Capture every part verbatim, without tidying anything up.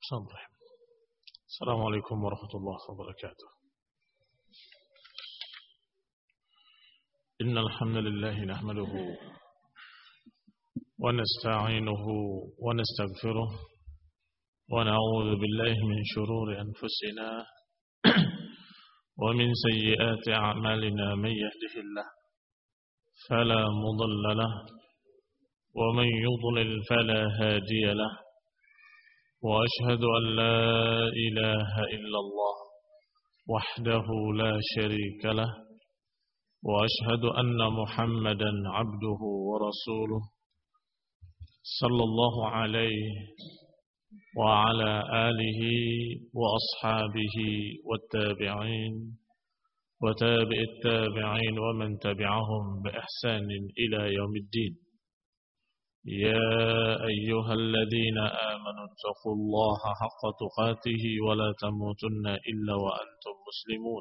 صبر. السلام عليكم ورحمة الله وبركاته. إن الحمد لله نحمده ونستعينه ونستغفره ونعوذ بالله من شرور أنفسنا ومن سيئات أعمالنا. من يهده الله فلا مضل له ومن يضلل فلا هادي له، وأشهد أن لا إله إلا الله وحده لا شريك له، وأشهد أن محمدا عبده ورسوله صلى الله عليه وعلى آله وأصحابه والتابعين وتابع التابعين ومن تبعهم بإحسان إلى يوم الدين. يا أيها الذين آمنوا اتقوا الله حق تقاته ولا تموتن إلا وأنتم مسلمون.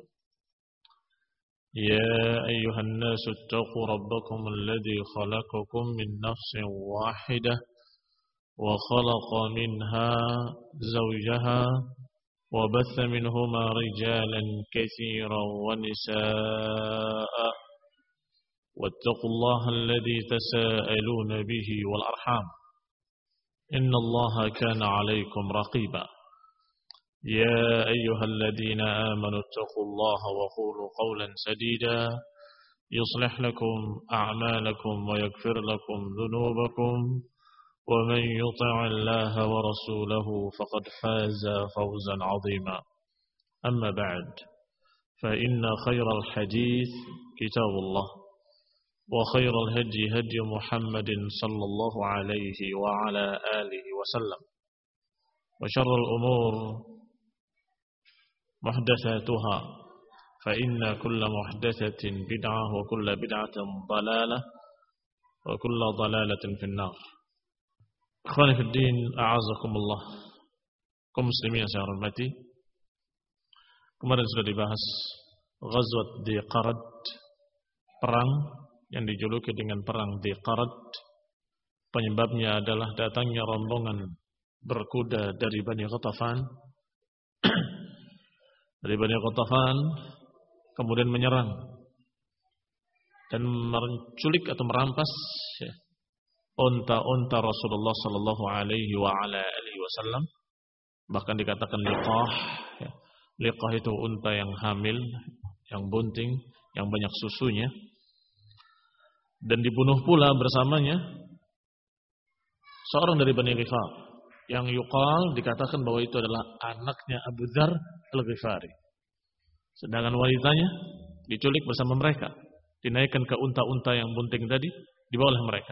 يا أيها الناس اتقوا ربكم الذي خلقكم من نفس واحدة وخلق منها زوجها وبث منهما رجالا كثيرا ونساء، واتقوا الله الذي تساءلون به والأرحام إن الله كان عليكم رقيبا. يا أيها الذين آمنوا اتقوا الله وقولوا قولا سديدا يصلح لكم أعمالكم ويغفر لكم ذنوبكم، ومن يطع الله ورسوله فقد فاز فوزا عظيما. أما بعد، فإن خير الحديث كتاب الله، وخير الهدي هدي محمد صلى الله عليه وعلى آله وسلم، وشر الأمور محدثاتها، فإن كل محدثة بدعة وكل بدعة ضلالة وكل ضلالة في النار. Ikhwani fi din, a'azakumullah. Kaum muslimin yang saya hormati, kemarin sudah dibahas Ghazwat Dhiqarad, perang yang dijuluki dengan perang Dhiqarad. Penyebabnya adalah datangnya rombongan berkuda dari Bani Ghatafan dari Bani Ghatafan kemudian menyerang dan menculik atau merampas ya, unta-unta Rasulullah sallallahu alaihi wa ala alihi wasallam. Bahkan dikatakan liqah ya. Liqah itu unta yang hamil, yang bunting, yang banyak susunya. Dan dibunuh pula bersamanya seorang dari Bani Ghifar yang yuqal, dikatakan bahwa itu adalah anaknya Abu Dzar Al-Ghifari. Sedangkan wanitanya diculik bersama mereka, dinaikkan ke unta-unta yang bunting tadi, dibawa oleh mereka.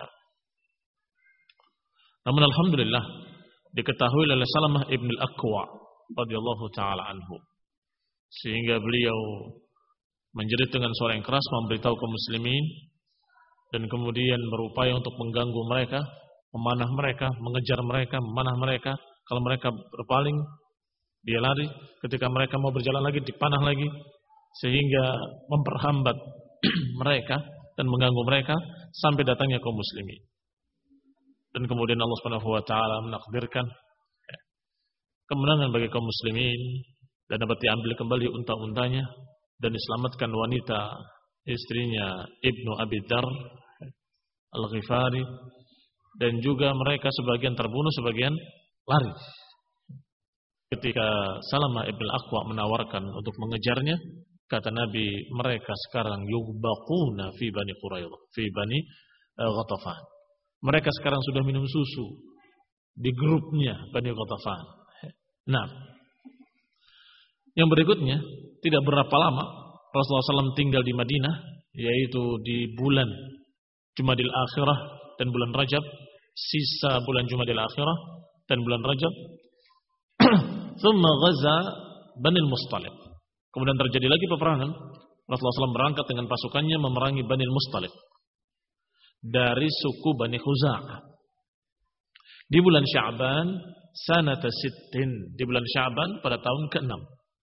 Namun alhamdulillah diketahui oleh Salamah ibn al-Aqwa radhiyallahu taala anhu, sehingga beliau menjerit dengan suara yang keras memberitahu kaum muslimin dan kemudian berupaya untuk mengganggu mereka, memanah mereka, mengejar mereka, memanah mereka. Kalau mereka berpaling, dia lari. Ketika mereka mau berjalan lagi, dipanah lagi, sehingga memperhambat mereka dan mengganggu mereka sampai datangnya kaum muslimin. Dan kemudian Allah Subhanahu wa taala menakdirkan ya, kemenangan bagi kaum muslimin dan dapat diambil kembali unta-untanya dan diselamatkan wanita istrinya Ibnu Abi Dzar Al-Ghifari, dan juga mereka sebagian terbunuh, sebagian lari. Ketika Salamah ibn al-Aqwa menawarkan untuk mengejarnya, kata Nabi, mereka sekarang yugbaquna fi Bani Quraidah, fi Bani Ghatafan. Mereka sekarang sudah minum susu di grupnya Bani Ghatafan. Nah, yang berikutnya, tidak berapa lama Rasulullah shallallahu alaihi wasallam tinggal di Madinah, yaitu di bulan Jumadil Akhirah dan bulan Rajab, sisa bulan Jumadil Akhirah dan bulan Rajab. Thumma ghaza Bani al-Mustaliq. Kemudian terjadi lagi peperangan. Rasulullah shallallahu alaihi wasallam berangkat dengan pasukannya memerangi Bani al-Mustaliq dari suku Bani Khuza'ah. Di bulan Sya'ban sanata sittin, di bulan Sya'ban pada tahun keenam.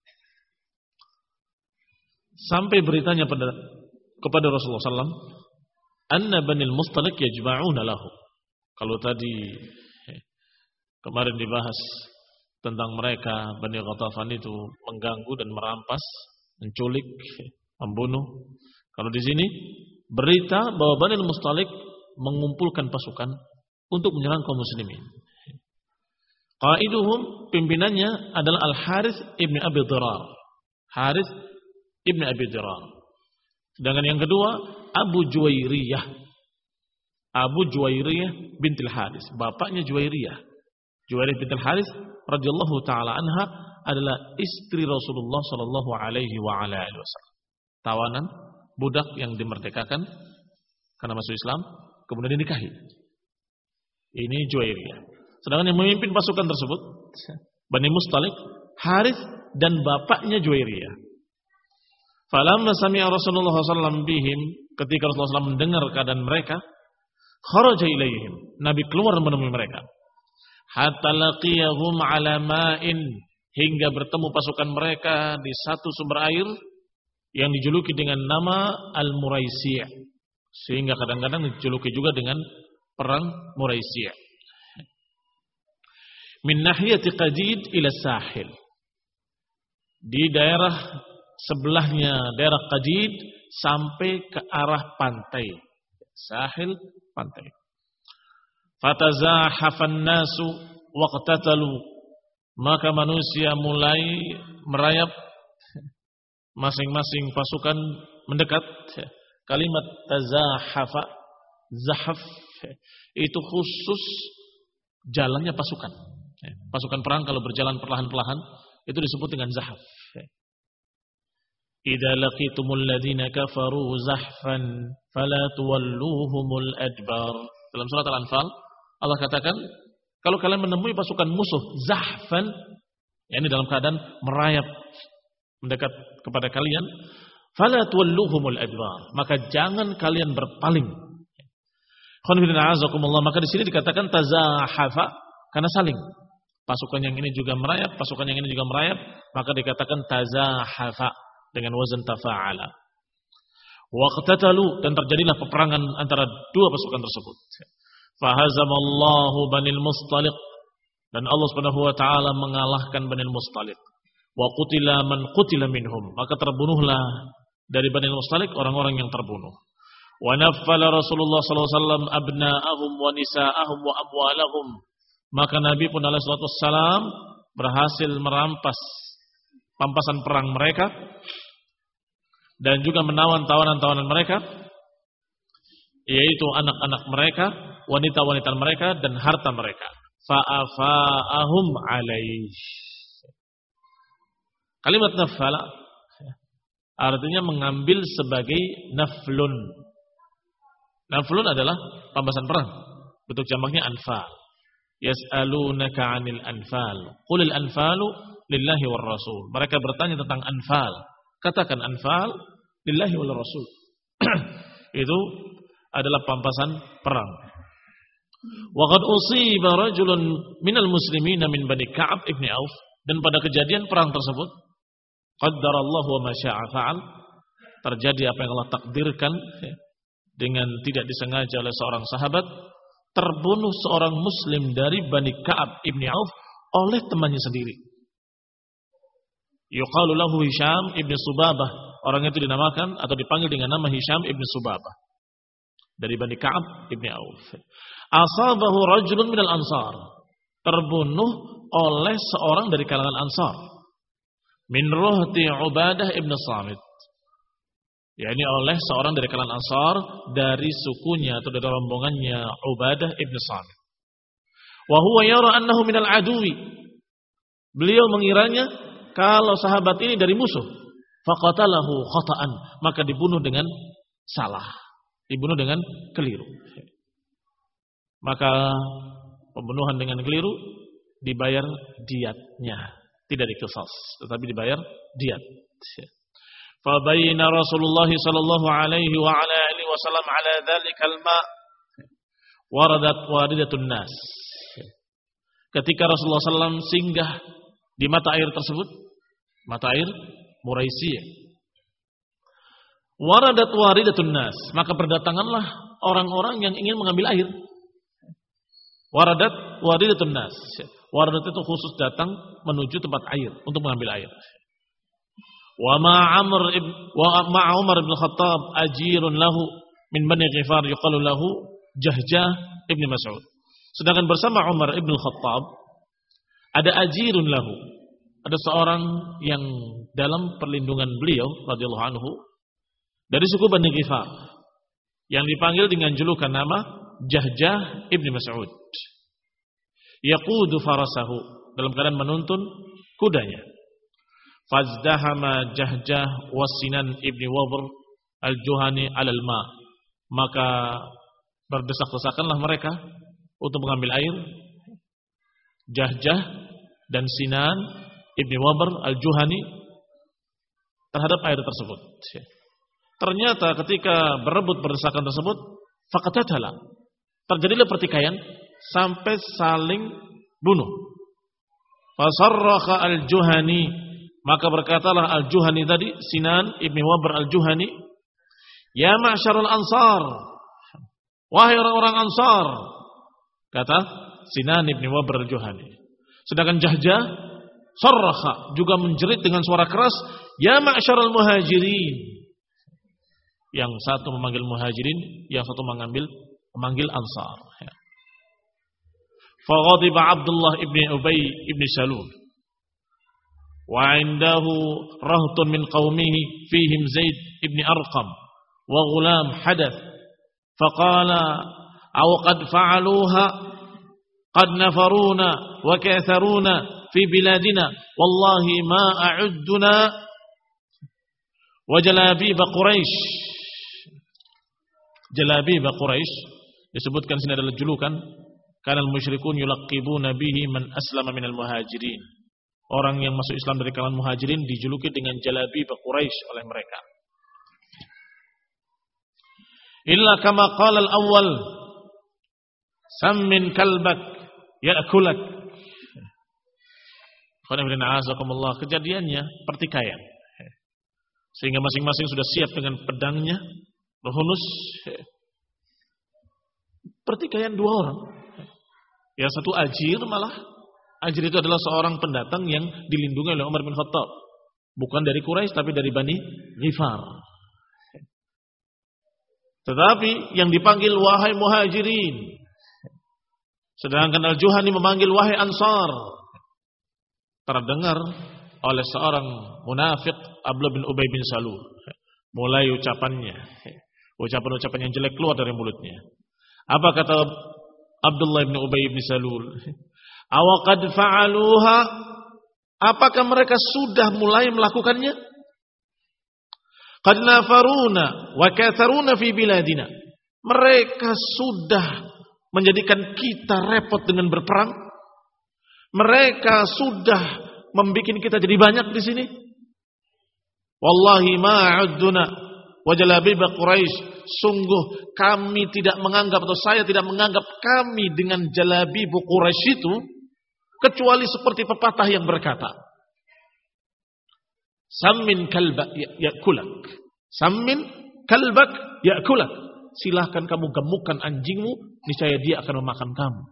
Sampai beritanya pada kepada Rasulullah shallallahu alaihi wasallam, anna Bani al-Mustaliq yajma'una lahu. Kalau tadi kemarin dibahas tentang mereka Bani Ghatafan itu mengganggu dan merampas, menculik, membunuh. Kalau di sini berita bahwa Bani Mustalik mengumpulkan pasukan untuk menyerang kaum muslimin. Qaiduhum, pimpinannya adalah Al-Harits ibn Abi Dirar. Harits ibn Abi Dirar. Sedangkan yang kedua Abu Juwairiyah. Abu Juwairiyah bintil Harits, bapaknya Juwairiyah. Juwairiyah bintil Harits radhiyallahu taala anha adalah istri Rasulullah sallallahu alaihi wa ala alihi wasallam. Tawanan budak yang dimerdekakan karena masuk Islam, kemudian dinikahi. Ini Juwairiyah. Sedangkan yang memimpin pasukan tersebut Bani Mustalik, Harits dan bapaknya Juwairiyah. Falamma sami'a Rasulullah sallallahu alaihi wasallam bihim, ketika Rasulullah sallallahu alaihi wasallam mendengar keadaan mereka, kharaja ilaihim, Nabi keluar menemui mereka. Hatta laqiyahum ala ma'in, hingga bertemu pasukan mereka di satu sumber air yang dijuluki dengan nama Al-Muraisi', sehingga kadang-kadang dijuluki juga dengan perang Muraisi'. Min nahiyati Qadid ila Sahil, di daerah sebelahnya daerah Qadid sampai ke arah pantai. Sahil, pantai. Fatazahafan nasu waqtatalu, maka manusia mulai merayap, masing-masing pasukan mendekat. Kalimat tazahafa, zahaf itu khusus jalannya pasukan. Pasukan perang kalau berjalan perlahan-perlahan itu disebut dengan zahaf. Idza laqitumul ladzina kafaru zahfan fala tuwalluhumul adbar. Dalam surat Al-Anfal Allah katakan, kalau kalian menemui pasukan musuh zahfan, yakni dalam keadaan merayap mendekat kepada kalian, fala tuwalluhumul adbar, maka jangan kalian berpaling. Maka di sini dikatakan tazahafa karena saling. Pasukan yang ini juga merayap, pasukan yang ini juga merayap, maka dikatakan tazahafa dengan wazan tafa'ala. Waqtatalu, dan terjadilah peperangan antara dua pasukan tersebut. Fahazamallahu Banil Mustalik, dan Allah Subhanahu wa taala mengalahkan Banil Mustalik. Wa qutila man qutila minhum, maka terbunuhlah dari Banil Mustalik orang-orang yang terbunuh. Wa naffala Rasulullah sallallahu alaihi wasallam abna'ahum wa nisa'ahum wa amwalahum, maka Nabi pun alaihi salatu wassalam berhasil merampas pampasan perang mereka dan juga menawan tawanan-tawanan mereka, yaitu anak-anak mereka, wanita-wanita mereka dan harta mereka. Fa'afa'ahum alaih. Kalimat nafala artinya mengambil sebagai naflun. Naflun adalah pampasan perang. Bentuk jamaknya anfal. Yas'alunaka 'anil anfal. Qulil anfalu lillahi war rasul. Mereka bertanya tentang anfal. Katakan anfal lillahi wal rasul. Itu adalah pampasan perang. Wa qad usiba rajulun minal muslimina min Bani Ka'ab ibn Auf, dan pada kejadian perang tersebut qaddarallahu wa ma syaa fa'al, terjadi apa yang Allah takdirkan dengan tidak disengaja oleh seorang sahabat, terbunuh seorang muslim dari Bani Ka'ab ibn Auf oleh temannya sendiri. Yuqalu lahu Hisham ibn Subabah, orang itu dinamakan atau dipanggil dengan nama Hisham ibn Subabah dari Bani Ka'ab ibn Auf. Asabahu rajulun minal ansar, terbunuh oleh seorang dari kalangan Ansar, min ruhti Ubadah ibn Samit, yakni oleh seorang dari kalangan Ansar dari sukunya atau dari rombongannya Ubadah ibn Samit. Wa huwa yara annahu minal aduwi, beliau mengiranya kalau sahabat ini dari musuh. Faqatalahu khata'an, maka dibunuh dengan salah, dibunuh dengan keliru. Maka pembunuhan dengan keliru dibayar diatnya, tidak diqisas, tetapi dibayar diat. Fa baina Rasulullah sallallahu alaihi wa ala alihi wasallam ala dzalikal ma waradat waridatun nas. Ketika Rasulullah sallallahu alaihi wasallam singgah di mata air tersebut, mata air Muraisiyah, waradat waridatun nas, maka berdatanganlah orang-orang yang ingin mengambil air. Waradat waridatun nas, Wardat itu khusus datang menuju tempat air untuk mengambil air. Wa ma Amr ibn wa ma Umar bin Khattab ajirun lahu min Bani Ghifar yuqalu lahu Jahjah ibn Mas'ud. Sedangkan bersama Umar ibn Khattab ada ajirun lahu, ada seorang yang dalam perlindungan beliau radhiyallahu anhu dari suku Bani Ghifar yang dipanggil dengan julukan nama Jahjah ibn Mas'ud. Yaqudu farasahu, dalam keadaan menuntun kudanya. Fazdahama Jahjah wasinan ibni Wabr al-Juhani alal ma, maka berdesak-desakanlah mereka untuk mengambil air. Jahjah dan Sinan ibni Wabr al-Juhani terhadap air tersebut. Ternyata ketika berebut berdesakan tersebut, faqatatala, terjadilah pertikaian sampai saling bunuh. Fasarraha al-Juhani, maka berkatalah al-Juhani tadi, Sinan ibni Wabr al-Juhani, ya ma'syarul ansar, wahai orang-orang ansar, kata Sinan ibni Wabr al-Juhani. Sedangkan Jahjah sarraha, juga menjerit dengan suara keras, ya ma'syarul muhajirin. Yang satu memanggil muhajirin, yang satu mengambil memanggil ansar. Faghadiba Abdullah ibn Ubay ibn Salul wa indahu rahtun min qaumihi fihim Zaid ibn Arqam wa ghulam hadath faqala aw qad fa'aluha qad nafaruna wa katharuna fi biladina wallahi ma a'udduna wa jalabib Quraisy. Jalabib Quraisy disebutkan sini adalah julukan karena musyrikun yulaqibuna bihi man aslama minal muhajirin. Orang yang masuk Islam dari kalangan muhajirin dijuluki dengan jalabib Quraisy oleh mereka. Illa kama qala al-awwal sammin kalbak ya'kulak. Kejadiannya pertikaian. Sehingga masing-masing sudah siap dengan pedangnya, berhunus. Pertikaian dua orang. Yang satu ajir, malah ajir itu adalah seorang pendatang yang dilindungi oleh Umar bin Khattab, bukan dari Quraisy tapi dari Bani Ghifar. Tetapi yang dipanggil wahai muhajirin, sedangkan Al-Juhani memanggil wahai ansar. Terdengar oleh seorang munafik, Abdullah bin Ubay bin Salul. Mulai ucapannya, ucapan-ucapan yang jelek keluar dari mulutnya. Apa kata Abdullah bin Ubay bin Salul? Awaqad fa'aluha, apakah mereka sudah mulai melakukannya? Qad nafaruna wa katharuna fi biladina, mereka sudah menjadikan kita repot dengan berperang. Mereka sudah membuat kita jadi banyak di sini. Wallahi ma'udduna wa jalabib Quraisy, sungguh kami tidak menganggap, atau saya tidak menganggap kami dengan jalabib Quraisy itu kecuali seperti pepatah yang berkata, sammin kalbak ya'kulak, sammin kalbak ya'kulak, silahkan kamu gemukkan anjingmu, niscaya dia akan memakan kamu.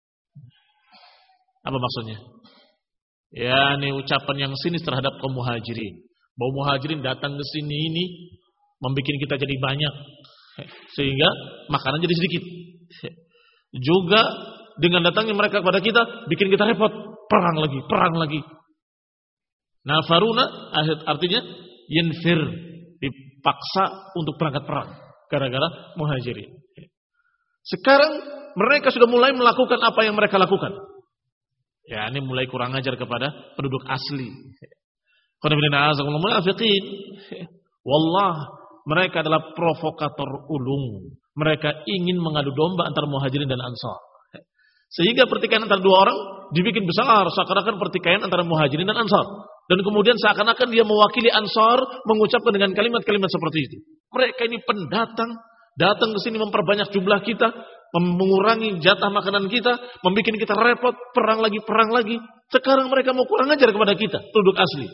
Apa maksudnya? Ya, ini ucapan yang sinis terhadap kaum muhajirin. Bahwa muhajirin datang ke sini ini membuat kita jadi banyak, sehingga makanan jadi sedikit. Juga dengan datangnya mereka kepada kita, bikin kita repot, perang lagi, perang lagi. Nafaruna artinya yanfir, dipaksa untuk berangkat perang gara-gara muhajirin. Sekarang mereka sudah mulai melakukan apa yang mereka lakukan. Ya, ini mulai kurang ajar kepada penduduk asli. Wallah, mereka adalah provokator ulung. Mereka ingin mengadu domba antara muhajirin dan ansar. Sehingga pertikaian antara dua orang dibikin besar, seakan-akan pertikaian antara muhajirin dan ansar. Dan kemudian seakan-akan dia mewakili ansar mengucapkan dengan kalimat-kalimat seperti itu. Mereka ini pendatang, datang ke sini memperbanyak jumlah kita, mengurangi jatah makanan kita, membuat kita repot, perang lagi, perang lagi. Sekarang mereka mau kurang ajar kepada kita, penduduk asli.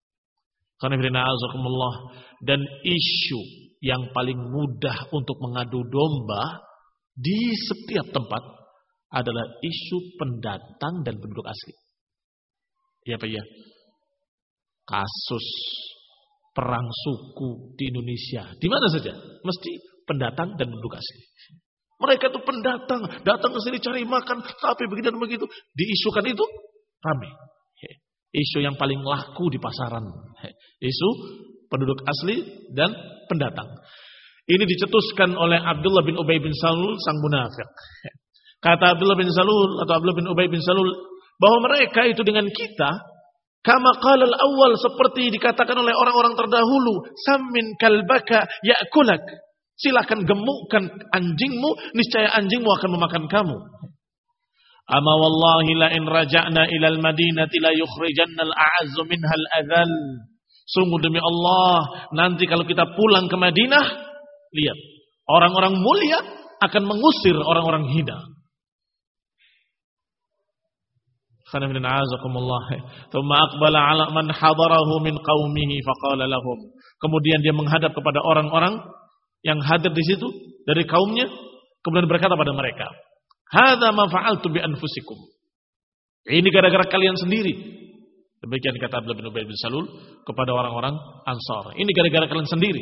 Dan isu yang paling mudah untuk mengadu domba di setiap tempat adalah isu pendatang dan penduduk asli. Ya Pak ya. Kasus perang suku di Indonesia, di mana saja mesti pendatang dan penduduk asli. Mereka itu pendatang, datang ke sini cari makan, tapi begitu dan begitu diisukan itu ramai. Isu yang paling laku di pasaran, isu penduduk asli dan pendatang. Ini dicetuskan oleh Abdullah bin Ubay bin Salul sang munafik. Kata Abdullah bin Salul atau Abdullah bin Ubay bin Salul bahwa mereka itu dengan kita kama qala al-awwal, seperti dikatakan oleh orang-orang terdahulu, sammin kalbaka ya'kulak. Silakan gemukkan anjingmu, niscaya anjingmu akan memakan kamu. Ama wallahi la in raja'na ila al-madinati la yukhrijanna al-a'azzu minha al-adhal. Sungguh demi Allah, nanti kalau kita pulang ke Madinah, lihat, orang-orang mulia akan mengusir orang-orang hina. Kemudian dia menghadap kepada orang-orang yang hadir di situ dari kaumnya, kemudian berkata pada mereka, "Hadza ma fa'altu bi anfusikum." Ini gara-gara kalian sendiri. Demikian kata Abdullah bin Ubay bin Salul kepada orang-orang Ansar. Ini gara-gara kalian sendiri.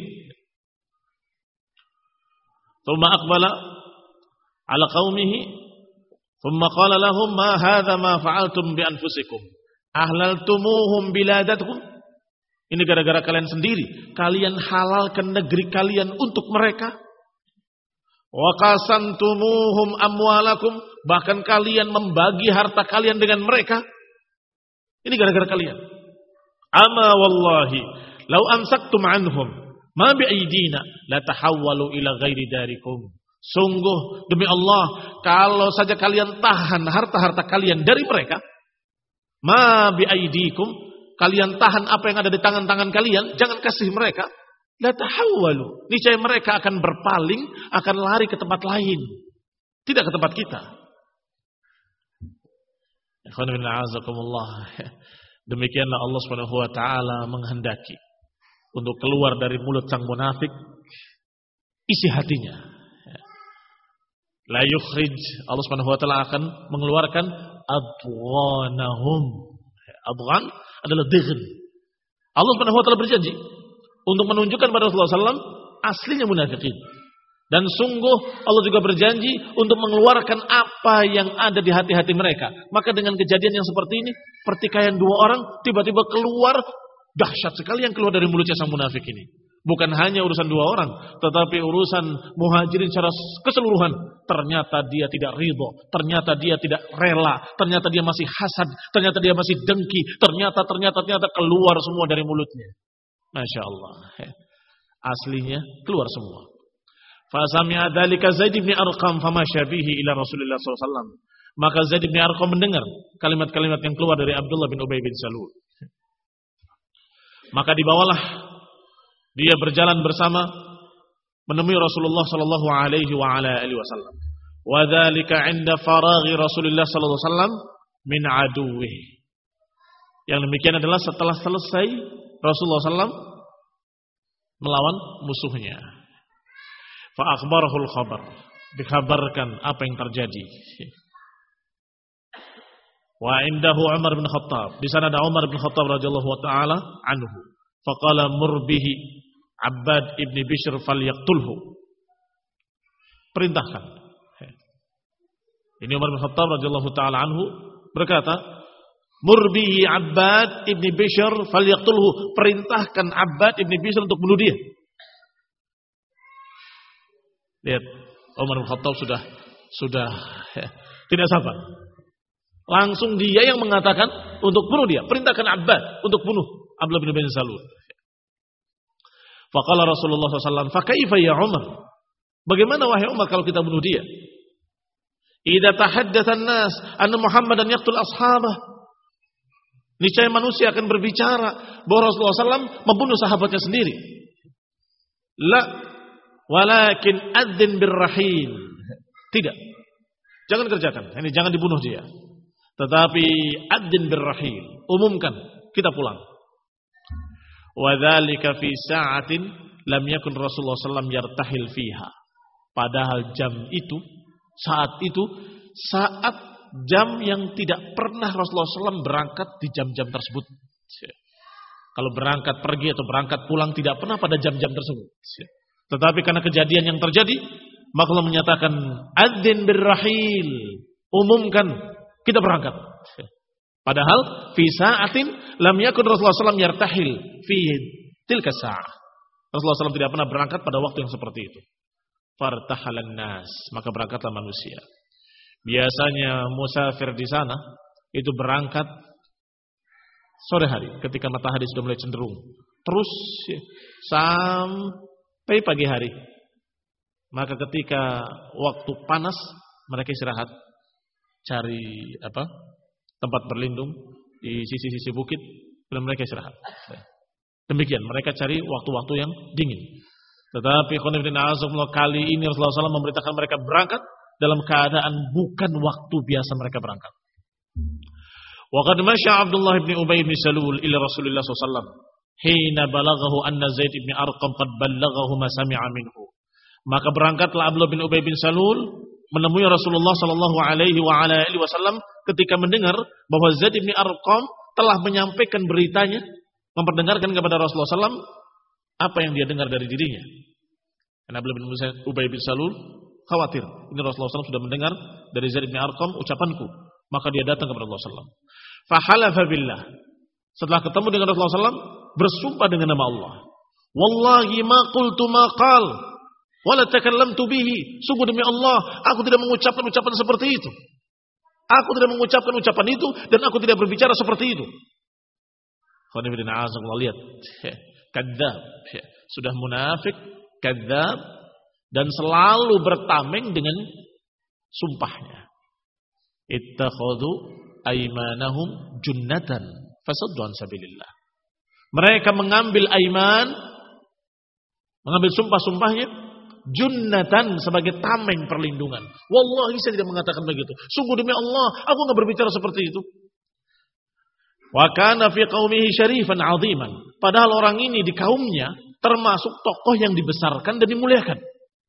Tsumma aqbala ala qaumihi ثم قال لهم ما هذا ما فعلتم بأنفسكم أهللتموهم بلادتكم. Ini gara-gara kalian sendiri, kalian halalkan negeri kalian untuk mereka. Wa qasantumuhum amwalakum, bahkan kalian membagi harta kalian dengan mereka. Ini gara-gara kalian. Ama wallahi law amsaktum anhum ma bi'aidina la tahawwalu ila ghairi darikum. Sungguh demi Allah, kalau saja kalian tahan harta-harta kalian dari mereka, ma biaidikum, kalian tahan apa yang ada di tangan-tangan kalian, jangan kasih mereka, la tahawwalu, niscaya mereka akan berpaling, akan lari ke tempat lain, tidak ke tempat kita. Demikianlah Allah Subhanahu wa taala menghendaki untuk keluar dari mulut sang munafik isi hatinya. La yukhrij, Allah Subhanahu wa taala akan mengeluarkan adghanahum. Adghan adalah dighan. Allah Subhanahu wa taala berjanji untuk menunjukkan pada Rasulullah sallallahu alaihi wasallam aslinya munafikin. Dan sungguh Allah juga berjanji untuk mengeluarkan apa yang ada di hati-hati mereka. Maka dengan kejadian yang seperti ini, pertikaian dua orang tiba-tiba keluar, dahsyat sekali yang keluar dari mulutnya sang munafik ini. Bukan hanya urusan dua orang, tetapi urusan muhajirin secara keseluruhan. Ternyata dia tidak ridho, ternyata dia tidak rela, ternyata dia masih hasad, ternyata dia masih dengki, ternyata, ternyata, ternyata keluar semua dari mulutnya. Masya Allah. Aslinya keluar semua. Fasami'a dzalika Zaid bin Arqam famasya bihi ila Rasulillah sallallahu alaihi wasallam. Maka Zaid bin Arqam mendengar kalimat-kalimat yang keluar dari Abdullah bin Ubay bin Salul. Maka dibawalah dia berjalan bersama menemui Rasulullah sallallahu alaihi wa ala alihi wasallam. Wa dzalika 'inda faraghi Rasulullah sallallahu alaihi wasallam min aduwwi. Yang demikian adalah setelah selesai Rasulullah sallallahu alaihi wasallam melawan musuhnya. Fa akhbarahul khabar, dikabarkan apa yang terjadi. Wa indahu Umar bin Khattab, di sana ada Umar bin Khattab radhiyallahu taala anhu. Faqala murbihi Abbad ibni Bishr falyaqtulhu. Perintahkan. Ini Umar bin Khattab radhiyallahu taala anhu berkata, murbihi Abbad ibni Bishr falyaqtulhu. Perintahkan Abbad ibni Bishr untuk bunuh dia. Lihat, Umar bin Khattab sudah sudah ya, tidak sabar. Langsung dia yang mengatakan untuk bunuh dia. Perintahkan Abbad untuk bunuh Abdullah bin Ubay bin Salul. Faqala Rasulullah sallallahu alaihi wasallam, "Fa kaifa ya Umar?" Bagaimana wahai Umar kalau kita bunuh dia? Idza tahaddatsa an-nas anna Muhammadan yaqtul ashabah. Niscaya manusia akan berbicara bahwa Rasulullah sallallahu alaihi wasallam membunuh sahabatnya sendiri. La walakin adzin birrahim. Tidak. Jangan kerjakan. Ini jangan dibunuh dia. Tetapi adzin birrahim. Umumkan, kita pulang. Wa dzalika fi sa'atin lam yakun Rasulullah sallallahu alaihi wasallam yartahil fiha. Padahal jam itu, saat itu saat jam yang tidak pernah Rasulullah shallallahu alaihi wasallam berangkat di jam-jam tersebut. Kalau berangkat pergi atau berangkat pulang tidak pernah pada jam-jam tersebut. Tetapi karena kejadian yang terjadi, maka Allah menyatakan adzin birrahil, umumkan kita berangkat. Padahal fi sa'atin lam yakun Rasulullah shallallahu alaihi wasallam yartahil fi tilka sa'ah. Rasulullah shallallahu alaihi wasallam tidak pernah berangkat pada waktu yang seperti itu. Fartahalan nas, maka berangkatlah manusia. Biasanya musafir di sana itu berangkat sore hari ketika matahari sudah mulai cenderung, terus sampai pagi hari. Maka ketika waktu panas mereka istirahat, cari apa tempat berlindung di sisi-sisi bukit dan mereka istirahat. Demikian mereka cari waktu-waktu yang dingin. Tetapi kali ini Rasulullah shallallahu alaihi wasallam memberitakan mereka berangkat dalam keadaan bukan waktu biasa mereka berangkat. Wa qad masya Abdullah bin Ubay bin Salul ila Rasulullah sallallahu alaihi wasallam hina balaghahu anna Zaid bin Arqam qad ballaghahu ma sami'a minhu. Maka berangkatlah Abdullah bin Ubay bin Salul menemui Rasulullah sallallahu alaihi wa ala alihi wasallam ketika mendengar bahwa Zaid bin Arqam telah menyampaikan beritanya, memperdengarkan kepada Rasulullah sallallahu alaihi wasallam apa yang dia dengar dari dirinya. Karena Abdullah bin Ubay bin Salul khawatir, ini Rasulullah sallallahu alaihi wasallam sudah mendengar dari Zaid bin Arqam ucapanku, maka dia datang kepada Rasulullah sallallahu alaihi wasallam. Fahalafa billah. Setelah ketemu dengan Rasulullah sallallahu alaihi wasallam, bersumpah dengan nama Allah. Wallahi ma qultu ma qal, wala takallamtu bihi. Sungguh demi Allah, aku tidak mengucapkan ucapan seperti itu. Aku tidak mengucapkan ucapan itu dan aku tidak berbicara seperti itu. Khonibidin a'azakullah, lihat. Kadzab. Sudah munafik, kadzab, dan selalu bertameng dengan sumpahnya. Ittakhadhu aymanahum junnatan fasaddu an sabilillah. Mereka mengambil aiman, mengambil sumpah-sumpahnya junnatan sebagai tameng perlindungan. Wallahi saya tidak mengatakan begitu. Sungguh demi Allah, aku enggak berbicara seperti itu. Wa kana fi qaumihi syarifan 'aziman. Padahal orang ini di kaumnya termasuk tokoh yang dibesarkan dan dimuliakan.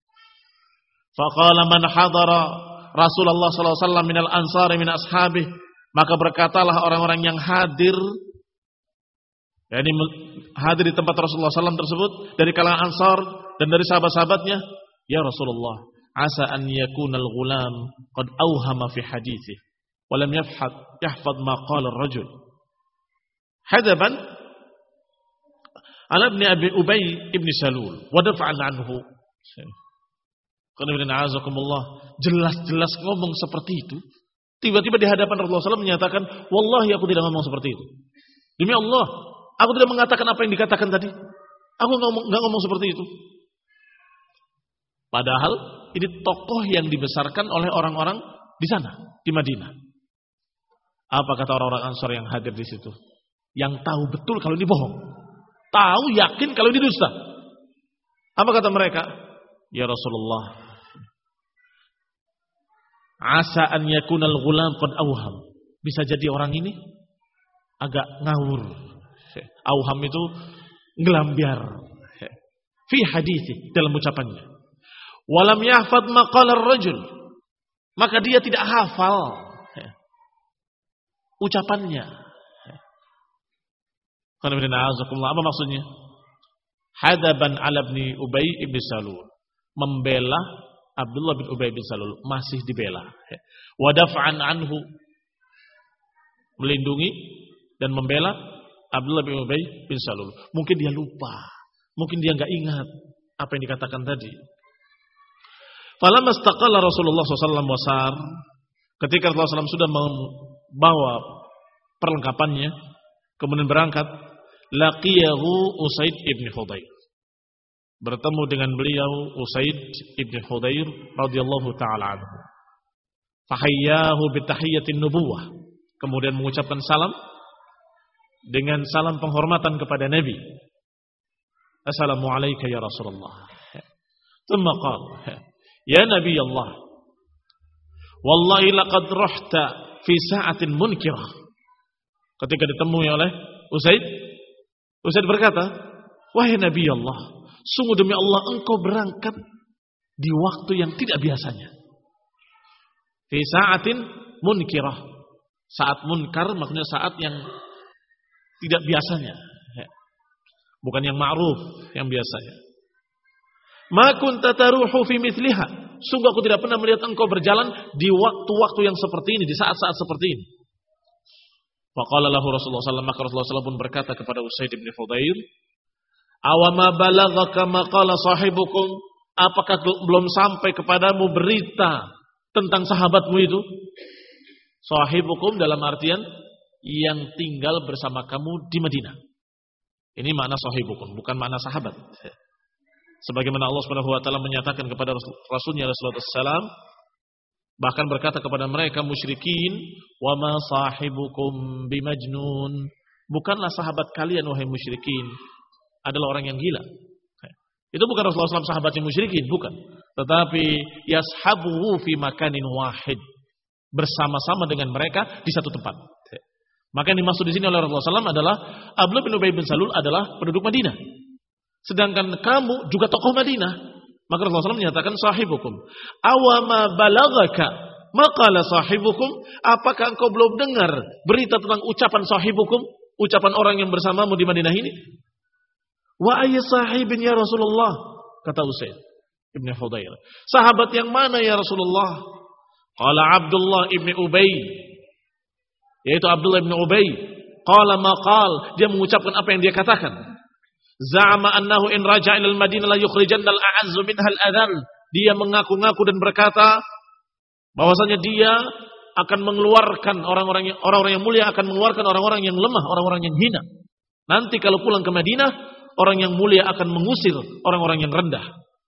Faqala man hadara Rasulullah sallallahu alaihi wasallam minal ansari min ashabih, maka berkatalah orang-orang yang hadir, yakni hadir di tempat Rasulullah sallallahu alaihi wasallam tersebut dari kalangan Ansar dan dari sahabat-sahabatnya, ya Rasulullah, asa an yakuna al-ghulam qad awhama fi hadithi wa lam yafhad yahfaz ma qala ar-rajul hadaban ala ibn Abi Ubay ibn Salul wa dafa'an anhu. Jelas-jelas ngomong seperti itu, tiba-tiba di hadapan Rasulullah sallallahu alaihi wasallam menyatakan, wallahi aku tidak ngomong seperti itu. Demi Allah, aku tidak mengatakan apa yang dikatakan tadi. Aku ngomong, nggak ngomong seperti itu. Padahal ini tokoh yang dibesarkan oleh orang-orang di sana, di Madinah. Apa kata orang-orang Ansar yang hadir di situ? Yang tahu betul kalau ini bohong, tahu yakin kalau ini dusta. Apa kata mereka? Ya Rasulullah, asa an yakunal ghulam qad awham. Bisa jadi orang ini agak ngawur. Awham itu ngelambiar. Fi hadithi, dalam ucapannya. Walam yahfad maqala ar-rajul. Maka dia tidak hafal ucapannya. Apa maksudnya? Hadaban ala ibn Ubay ibn Salul. Membela Abdullah bin Ubay bin Salul, masih dibela. Wadaf'an anhu, melindungi dan membela Abdullah bin Ubay bin Salul. Mungkin dia lupa, mungkin dia enggak ingat apa yang dikatakan tadi. Falamma istaqala Rasulullah sallallahu alaihi wasallam wasar, ketika Rasulullah sallallahu alaihi wasallam sudah membawa perlengkapannya kemudian berangkat, laqiyahu Usaid ibn Hudayr. Bertemu dengan beliau Usaid ibn Hudayr radhiyallahu taala anhu. Fahayyahu bitahiyyatin nubuwah. Kemudian mengucapkan salam dengan salam penghormatan kepada Nabi. Assalamu alayka ya Rasulullah. Thumma qala, ya Nabi Allah, wallahi laqad rahta fi sa'atin munkirah. Ketika ditemui oleh Usaid, Usaid berkata, wahai Nabi Allah, sungguh demi Allah engkau berangkat di waktu yang tidak biasanya. Fi sa'atin munkirah. Saat munkar maksudnya saat yang tidak biasanya. Bukan yang ma'ruf, yang biasanya. Ma kunta taruhu fi mithliha. Sungguh aku tidak pernah melihat engkau berjalan di waktu-waktu yang seperti ini, di saat-saat seperti ini. Faqala lahu Rasulullah sallallahu alaihi wasallam, maka Rasulullah sallallahu alaihi wasallam pun berkata kepada Usaid bin Hudayr, "Awama balaghaka ma qala sahibukum?" Apakah belum sampai kepadamu berita tentang sahabatmu itu? Sahibukum dalam artian yang tinggal bersama kamu di Madinah. Ini makna sahibukum, bukan makna sahabat. Sebagaimana Allah Subhanahu wa taala menyatakan kepada Rasulnya Rasulullah sallallahu alaihi wasallam, bahkan berkata kepada mereka musyrikin, "Wa ma sahibukum bimajnun." Bukanlah sahabat kalian wahai musyrikin adalah orang yang gila. Itu bukan Rasulullah sallallahu alaihi wasallam sahabat yang musyrikin, bukan. Tetapi yashabuhu fi makanin wahid. Bersama-sama dengan mereka di satu tempat. Maka yang dimaksud di sini oleh Rasulullah sallallahu alaihi wasallam adalah Abdullah bin Ubay bin Salul adalah penduduk Madinah. Sedangkan kamu juga tokoh Madinah. Maka Rasulullah sallallahu alaihi wasallam menyatakan sahibukum. Awama balaghaka maqala sahibukum. Apakah engkau belum dengar berita tentang ucapan sahibukum? Ucapan orang yang bersamamu di Madinah ini? Wa ayy sahibin ya Rasulullah? Kata Usaid ibn Hudayr. Sahabat yang mana ya Rasulullah? Qala Abdullah ibn Ubay. Yaitu Abdullah ibn Ubay. Qala maqal. Dia mengucapkan apa yang dia katakan. Za'ama annahu in raja'a ilal Madinah la yukhrijanna al-a'azzu minha al-adhal. Dia mengaku-ngaku dan berkata bahwasanya dia akan mengeluarkan orang-orang yang orang-orang yang mulia, akan mengeluarkan orang-orang yang lemah, orang-orang yang hina. Nanti kalau pulang ke Madinah, orang yang mulia akan mengusir orang-orang yang rendah.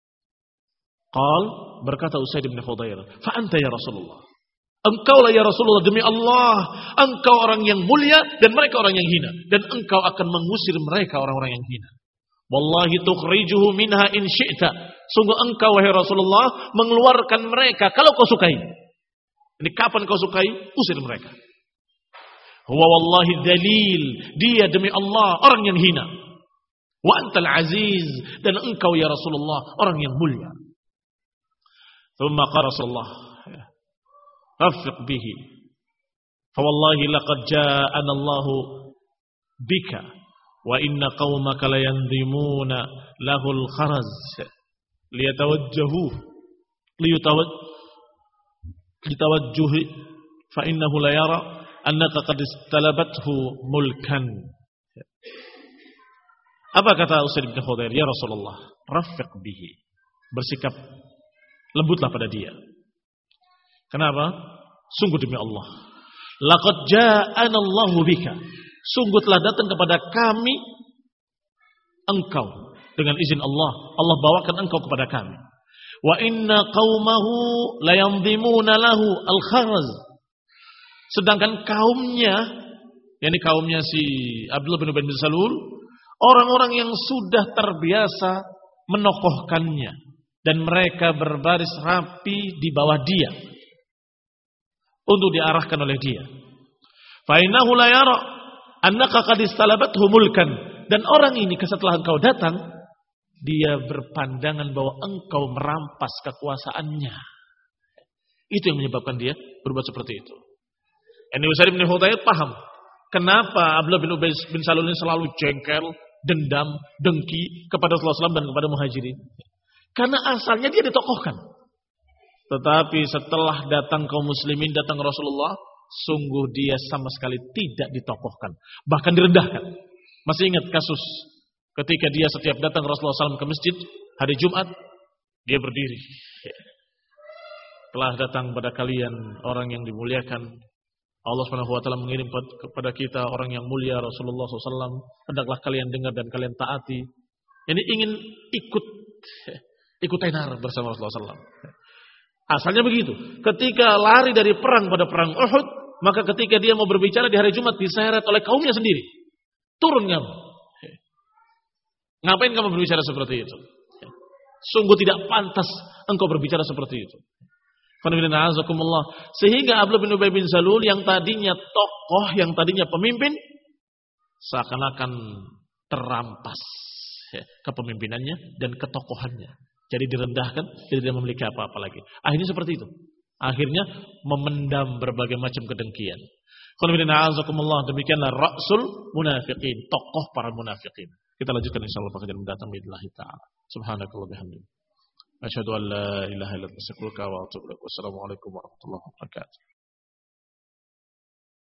Qal, berkata Usaid bin Hudayr, "Fa anta ya Rasulullah." Engkaulah ya Rasulullah, demi Allah, engkau orang yang mulia dan mereka orang yang hina, dan engkau akan mengusir mereka orang-orang yang hina. Wallahi tukhrijuhu minha in syi'ta. Sungguh engkau wahai Rasulullah mengeluarkan mereka kalau kau sukai. Ini kapan kau sukai? Usir mereka. Huwa wallahi dalil. Dia demi Allah orang yang hina. Wa antal aziz, dan engkau ya Rasulullah orang yang mulia. Thumma qala Rasulullah, rafiq bihi. Fa wallahi laqad ja'ana Allah bika wa inna qaumaka la yandimuna lahu al-kharaz liyatawajjahu liyatawajjuhi fa innahu la yara annaka qad istalabathu mulkan. Apa kata Usaid bin Hudayr? Ya Rasulullah, rafiq bihi. Bersikap lembutlah pada dia. Kenapa? Sungguh demi Allah. Laqad ja'ana Allahu bika. Sungguh telah datang kepada kami engkau dengan izin Allah. Allah bawakan engkau kepada kami. Wa inna qaumahu la yandhimuna lahu al-kharaz. Sedangkan kaumnya, yakni kaumnya si Abdullah bin Ubay bin Salul, orang-orang yang sudah terbiasa menokohkannya dan mereka berbaris rapi di bawah dia untuk diarahkan oleh dia. Fa innahu la yara annaka qad istalabathu mulkan, dan orang ini setelah engkau datang dia berpandangan bahwa engkau merampas kekuasaannya. Itu yang menyebabkan dia berbuat seperti itu. Ini Usaid bin Hudayr paham kenapa Abdullah bin Ubay bin Salul ini selalu jengkel, dendam, dengki kepada Rasulullah shallallahu alaihi wasallam dan kepada muhajirin. Karena asalnya dia ditokohkan. Tetapi setelah datang kaum muslimin, datang Rasulullah, sungguh dia sama sekali tidak ditokohkan. Bahkan direndahkan. Masih ingat kasus ketika dia setiap datang Rasulullah shallallahu alaihi wasallam ke masjid hari Jumat, dia berdiri. Telah datang pada kalian orang yang dimuliakan. Allah Subhanahu wa taala mengirim kepada kita orang yang mulia Rasulullah shallallahu alaihi wasallam. Hendaklah kalian dengar dan kalian taati. Ini ingin ikut ikut tenar bersama Rasulullah shallallahu alaihi wasallam. Asalnya begitu. Ketika lari dari perang pada perang Uhud, maka ketika dia mau berbicara di hari Jumat diseret oleh kaumnya sendiri. Turun kamu. Ngapain kamu berbicara seperti itu? Sungguh tidak pantas engkau berbicara seperti itu. Sehingga Abdullah bin Ubay bin Salul yang tadinya tokoh, yang tadinya pemimpin, seakan-akan terampas kepemimpinannya dan ketokohannya. Jadi direndahkan, jadi tidak memiliki apa-apa lagi. Akhirnya seperti itu. Akhirnya memendam berbagai macam kedengkian. Demikianlah ra'sul munafiqin, tokoh para munafiqin. Kita lanjutkan insyaallah pada kajian mendatang billahi taala. Subhanakallah bihamdika. Asyhadu an la ilaha illa anta astaghfiruka wa atubu ilaik. Wassalamualaikum warahmatullahi wabarakatuh.